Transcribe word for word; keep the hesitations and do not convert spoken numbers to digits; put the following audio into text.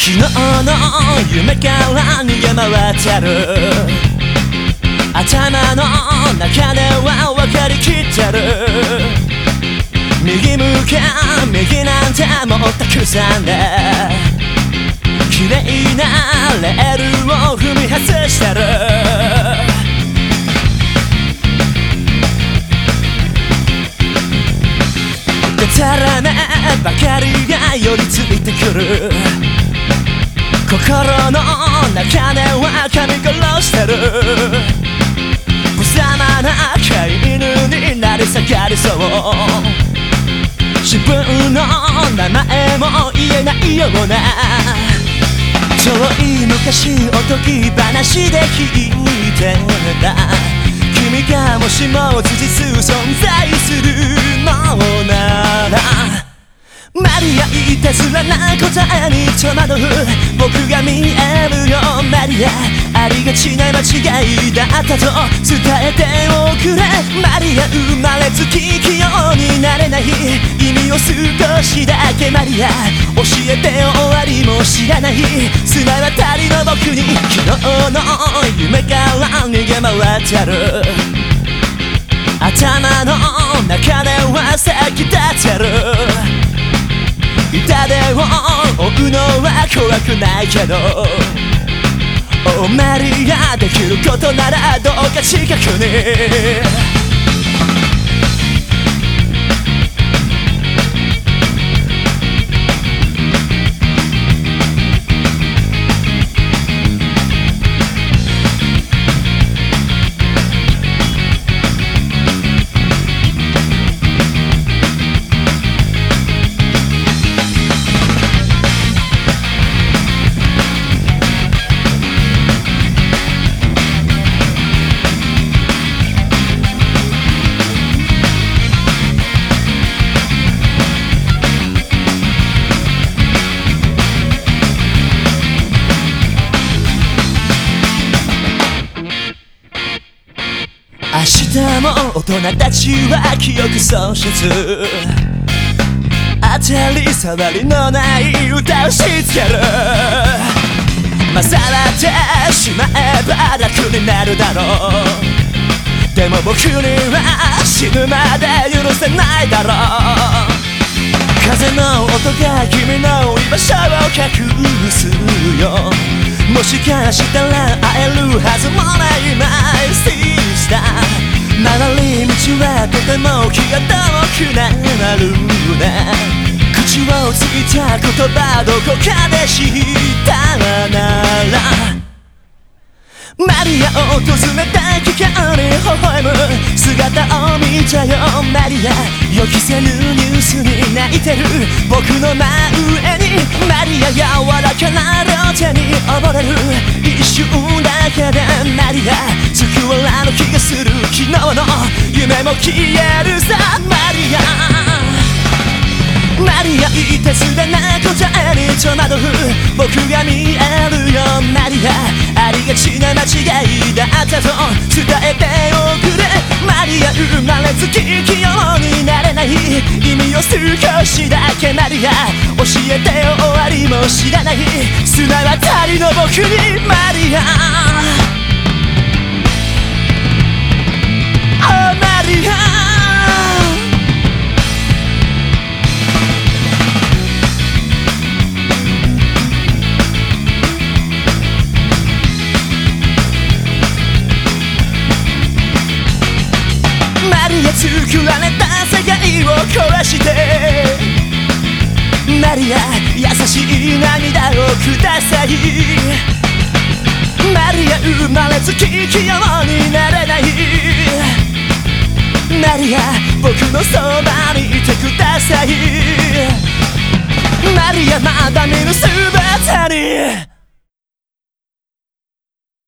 昨日の夢から逃げ回ってる。頭の中では分かりきってる。右向け右なんてもうたくさんで綺麗なレールを踏み外してる。でたらめばかりが寄りついてくる。心の中では噛み殺してる。無様な飼い犬になり下がりそう。自分の名前も言えないような遠い昔おとぎ話で聞いてた。君がもしも事実存在するのならマリアいたずらな答えに戸惑う僕が見えるよ。マリアありがちな間違いだったと伝えておくれ。マリア生まれつき器用になれない意味を少しだけマリア教えて終わりも知らない砂渡りの僕に昨日の夢から逃げ回ってる。頭の中では咲き立ってる。痛手を負うのは怖くないけどおまりができることならどうか近くに明日も大人たちは記憶喪失。当たり障りのない歌をしつける。まさらってしまえば楽になるだろう。でも僕には死ぬまで許せないだろう。風の音が君の居場所を隠すよ。もしかしたら会えるはずもないマイシスター。回り道はとても気が遠くなるね。口をついた言葉どこかで知ったならマリアを訪ねた機会に微笑む姿を見たよ。マリア予期せぬニュースに泣いてる僕の真上にマリア柔らかな両手に溺れる一瞬だけでマリア救われる気がする。昨日の夢も消えるさ。マリアマリアいたずらな答えに戸惑う僕が見えるよ。マリアありがちな間違いだったと伝えておくれ。マリア生まれつき器用になれない意味を少しだけマリア教えて終わりも知らない砂渡りの僕にマリアOhマリア作られた世界を壊してマリア優しい涙をください。マリア生まれつき器用になれないマリア僕のそばにいてください。マリアまだ見ぬ姿に